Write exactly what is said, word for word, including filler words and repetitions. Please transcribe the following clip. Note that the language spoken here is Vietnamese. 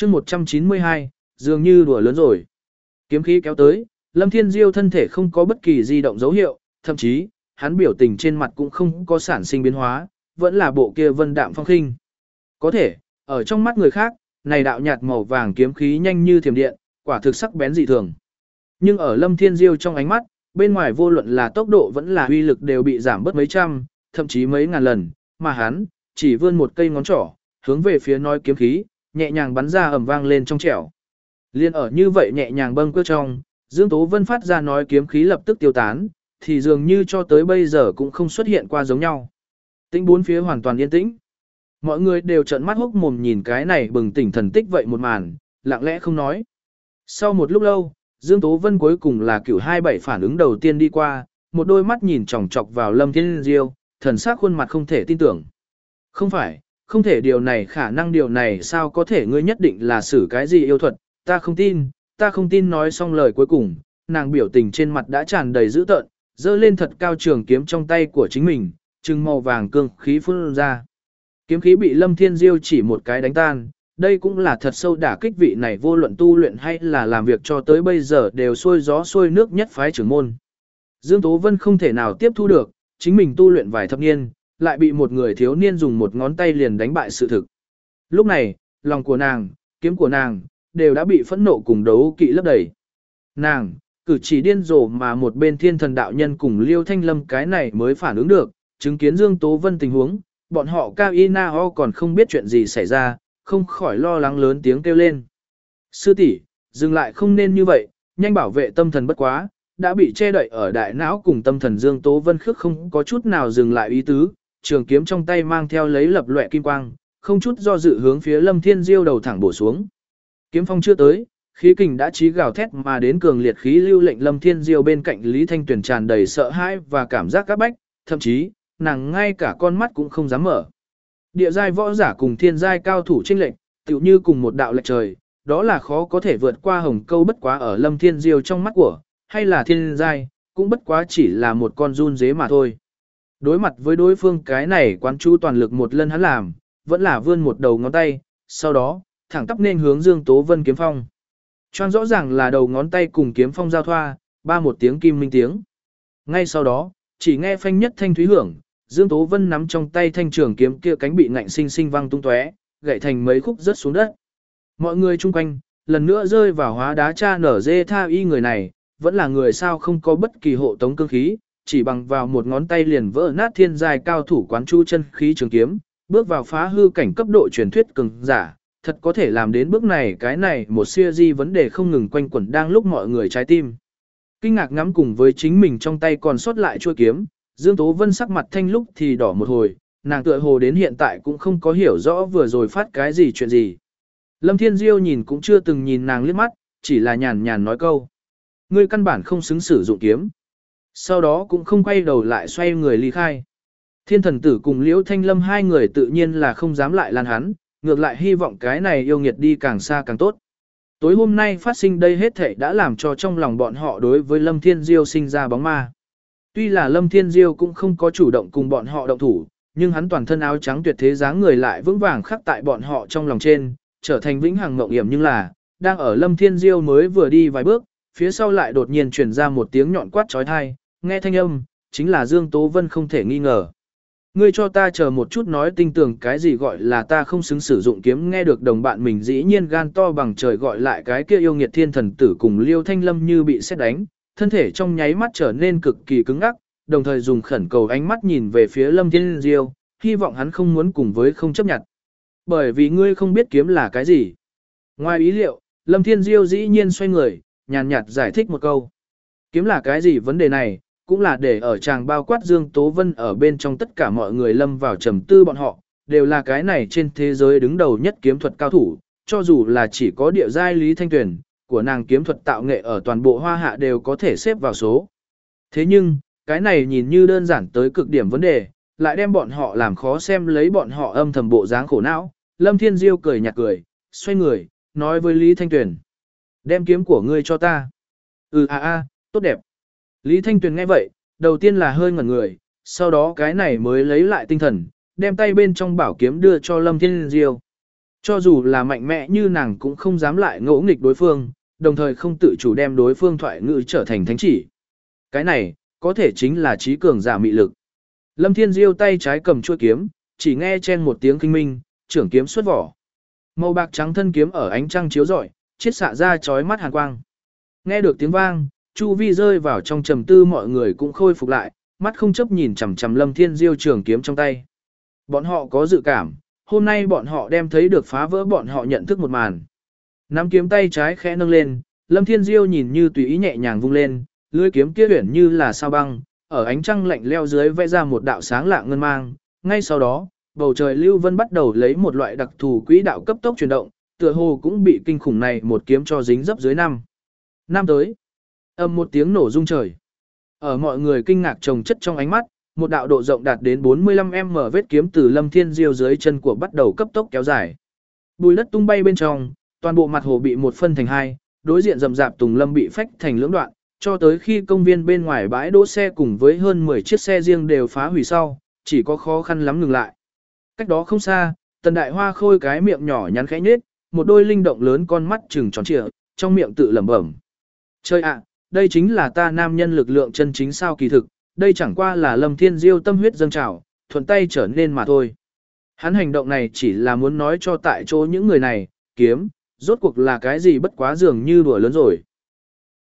chương một trăm chín mươi hai, dường như đùa lớn rồi. Kiếm khí kéo tới, Lâm Thiên Diêu thân thể không có bất kỳ di động dấu hiệu, thậm chí, hắn biểu tình trên mặt cũng không có sản sinh biến hóa, vẫn là bộ kia vân đạm phong khinh. Có thể, ở trong mắt người khác, này đạo nhạt màu vàng kiếm khí nhanh như thiểm điện, quả thực sắc bén dị thường. Nhưng ở Lâm Thiên Diêu trong ánh mắt, bên ngoài vô luận là tốc độ vẫn là uy lực đều bị giảm bớt mấy trăm, thậm chí mấy ngàn lần, mà hắn chỉ vươn một cây ngón trỏ, hướng về phía nói kiếm khí, nhẹ nhàng bắn ra ầm vang lên trong trẻo. Liên ở như vậy nhẹ nhàng bâng quơ trong, Dương Tố Vân phát ra nói kiếm khí lập tức tiêu tán, thì dường như cho tới bây giờ cũng không xuất hiện qua giống nhau. Tĩnh bốn phía hoàn toàn yên tĩnh. Mọi người đều trợn mắt hốc mồm nhìn cái này bừng tỉnh thần tích vậy một màn, lặng lẽ không nói. Sau một lúc lâu, Dương Tố Vân cuối cùng là cửu hai bảy phản ứng đầu tiên đi qua, một đôi mắt nhìn chòng chọc vào Lâm Thiên Diêu, thần sắc khuôn mặt không thể tin tưởng. Không phải, không thể điều này khả năng điều này sao có thể ngươi nhất định là xử cái gì yêu thuật, ta không tin, ta không tin nói xong lời cuối cùng, nàng biểu tình trên mặt đã tràn đầy dữ tợn, dơ lên thật cao trường kiếm trong tay của chính mình, trừng màu vàng cương khí phun ra. Kiếm khí bị Lâm Thiên Diêu chỉ một cái đánh tan, đây cũng là thật sâu đả kích vị này vô luận tu luyện hay là làm việc cho tới bây giờ đều xuôi gió xuôi nước nhất phái trưởng môn. Dương Tố Vân không thể nào tiếp thu được, chính mình tu luyện vài thập niên, lại bị một người thiếu niên dùng một ngón tay liền đánh bại sự thực. Lúc này, lòng của nàng, kiếm của nàng, đều đã bị phẫn nộ cùng đấu kỵ lấp đầy. Nàng, cử chỉ điên rồ mà một bên thiên thần đạo nhân cùng Liêu Thanh Lâm cái này mới phản ứng được, chứng kiến Dương Tố Vân tình huống, bọn họ Cao Y Na Ho còn không biết chuyện gì xảy ra, không khỏi lo lắng lớn tiếng kêu lên. Sư tỷ, dừng lại không nên như vậy, nhanh bảo vệ tâm thần bất quá, đã bị che đậy ở đại não cùng tâm thần Dương Tố Vân khước không có chút nào dừng lại ý tứ, trường kiếm trong tay mang theo lấy lập loè kim quang, không chút do dự hướng phía Lâm Thiên Diêu đầu thẳng bổ xuống. Kiếm phong chưa tới, khí kình đã chí gào thét mà đến cường liệt khí lưu lệnh Lâm Thiên Diêu bên cạnh Lý Thanh Tuyền tràn đầy sợ hãi và cảm giác các bách, thậm chí, nàng ngay cả con mắt cũng không dám mở. Địa giai võ giả cùng thiên giai cao thủ chênh lệnh, tựu như cùng một đạo lệch trời, đó là khó có thể vượt qua hồng câu bất quá ở Lâm Thiên Diêu trong mắt của, hay là thiên giai, cũng bất quá chỉ là một con run dế mà thôi. Đối mặt với đối phương cái này quán chú toàn lực một lần hắn làm, vẫn là vươn một đầu ngón tay, sau đó, thẳng tắp nên hướng Dương Tố Vân kiếm phong. Choan rõ ràng là đầu ngón tay cùng kiếm phong giao thoa, ba một tiếng kim minh tiếng. Ngay sau đó, chỉ nghe phanh nhất thanh thúy hưởng, Dương Tố Vân nắm trong tay thanh trường kiếm kia cánh bị ngạnh sinh sinh văng tung tóe, gãy thành mấy khúc rớt xuống đất. Mọi người chung quanh, lần nữa rơi vào hóa đá cha nở dê tha y người này, vẫn là người sao không có bất kỳ hộ tống cương khí, chỉ bằng vào một ngón tay liền vỡ nát thiên giai cao thủ quán chu chân khí trường kiếm, bước vào phá hư cảnh cấp độ truyền thuyết cường giả, thật có thể làm đến bước này cái này một siêu di vấn đề không ngừng quanh quẩn đang lúc mọi người trái tim. Kinh ngạc ngắm cùng với chính mình trong tay còn sót lại chuôi kiếm, Dương Tố Vân sắc mặt thanh lúc thì đỏ một hồi, nàng tựa hồ đến hiện tại cũng không có hiểu rõ vừa rồi phát cái gì chuyện gì. Lâm Thiên Diêu nhìn cũng chưa từng nhìn nàng liếc mắt, chỉ là nhàn nhàn nói câu. Ngươi căn bản không xứng sử dụng kiếm. Sau đó cũng không quay đầu lại xoay người ly khai. Thiên thần tử cùng Liễu Thanh Lâm hai người tự nhiên là không dám lại lan hắn, ngược lại hy vọng cái này yêu nghiệt đi càng xa càng tốt. Tối hôm nay phát sinh đây hết thảy đã làm cho trong lòng bọn họ đối với Lâm Thiên Diêu sinh ra bóng ma. Tuy là Lâm Thiên Diêu cũng không có chủ động cùng bọn họ động thủ, nhưng hắn toàn thân áo trắng tuyệt thế dáng người lại vững vàng khắc tại bọn họ trong lòng trên, trở thành vĩnh hằng ngộng hiểm nhưng là, đang ở Lâm Thiên Diêu mới vừa đi vài bước, phía sau lại đột nhiên truyền ra một tiếng nhọn quát chói tai, nghe thanh âm, chính là Dương Tố Vân không thể nghi ngờ. Ngươi cho ta chờ một chút nói tinh tường cái gì gọi là ta không xứng sử dụng kiếm nghe được đồng bạn mình dĩ nhiên gan to bằng trời gọi lại cái kia yêu nghiệt thiên thần tử cùng Liêu Thanh Lâm như bị sét đánh, thân thể trong nháy mắt trở nên cực kỳ cứng ngắc, đồng thời dùng khẩn cầu ánh mắt nhìn về phía Lâm Thiên Diêu, hy vọng hắn không muốn cùng với không chấp nhận. Bởi vì ngươi không biết kiếm là cái gì. Ngoài ý liệu, Lâm Thiên Diêu dĩ nhiên xoay người, nhàn nhạt giải thích một câu. Kiếm là cái gì vấn đề này, cũng là để ở chàng bao quát Dương Tố Vân ở bên trong tất cả mọi người lâm vào trầm tư bọn họ, đều là cái này trên thế giới đứng đầu nhất kiếm thuật cao thủ, cho dù là chỉ có địa giai Lý Thanh Tuyền, của nàng kiếm thuật tạo nghệ ở toàn bộ hoa hạ đều có thể xếp vào số. Thế nhưng, cái này nhìn như đơn giản tới cực điểm vấn đề, lại đem bọn họ làm khó xem lấy bọn họ âm thầm bộ dáng khổ não. Lâm Thiên Diêu cười nhạt cười, xoay người, nói với Lý Thanh Tuyền. Đem kiếm của ngươi cho ta. Ừ à à, tốt đẹp. Lý Thanh Tuyền nghe vậy, đầu tiên là hơi ngẩn người, sau đó cái này mới lấy lại tinh thần, đem tay bên trong bảo kiếm đưa cho Lâm Thiên Diêu. Cho dù là mạnh mẽ như nàng cũng không dám lại ngỗ nghịch đối phương, đồng thời không tự chủ đem đối phương thoại ngữ trở thành thánh chỉ. Cái này, có thể chính là trí cường giả mị lực. Lâm Thiên Diêu tay trái cầm chuôi kiếm, chỉ nghe chen một tiếng kinh minh, trưởng kiếm xuất vỏ. Màu bạc trắng thân kiếm ở ánh trăng chiếu rọi, chiết xạ ra chói mắt hàn quang. Nghe được tiếng vang, chu vi rơi vào trong trầm tư, mọi người cũng khôi phục lại, mắt không chấp nhìn chằm chằm Lâm Thiên Diêu trường kiếm trong tay. Bọn họ có dự cảm, hôm nay bọn họ đem thấy được phá vỡ bọn họ nhận thức một màn. Nắm kiếm tay trái khẽ nâng lên, Lâm Thiên Diêu nhìn như tùy ý nhẹ nhàng vung lên, lưỡi kiếm kia uyển như là sao băng, ở ánh trăng lạnh leo dưới vẽ ra một đạo sáng lạng ngân mang. Ngay sau đó, bầu trời lưu vân bắt đầu lấy một loại đặc thù quỹ đạo cấp tốc chuyển động, tựa hồ cũng bị kinh khủng này một kiếm cho dính dấp dưới năm. Năm tới, âm một tiếng nổ rung trời. Ở mọi người kinh ngạc chồng chất trong ánh mắt, một đạo độ rộng đạt đến bốn mươi lăm mét vết kiếm từ Lâm Thiên Diêu dưới chân của bắt đầu cấp tốc kéo dài. Bùi đất tung bay bên trong, toàn bộ mặt hồ bị một phân thành hai, đối diện rậm rạp tùng lâm bị phách thành lưỡng đoạn, cho tới khi công viên bên ngoài bãi đỗ xe cùng với hơn mười chiếc xe riêng đều phá hủy sau, chỉ có khó khăn lắm ngừng lại. Cách đó không xa, Tần Đại Hoa khôi cái miệng nhỏ nhắn khẽ nhếch, một đôi linh động lớn con mắt trừng tròn trịa, trong miệng tự lẩm bẩm. Chơi ạ, đây chính là ta nam nhân lực lượng chân chính sao, kỳ thực, đây chẳng qua là Lâm Thiên Diêu tâm huyết dâng trào, thuận tay trở nên mà thôi. Hắn hành động này chỉ là muốn nói cho tại chỗ những người này, kiếm, rốt cuộc là cái gì bất quá dường như đùa lớn rồi.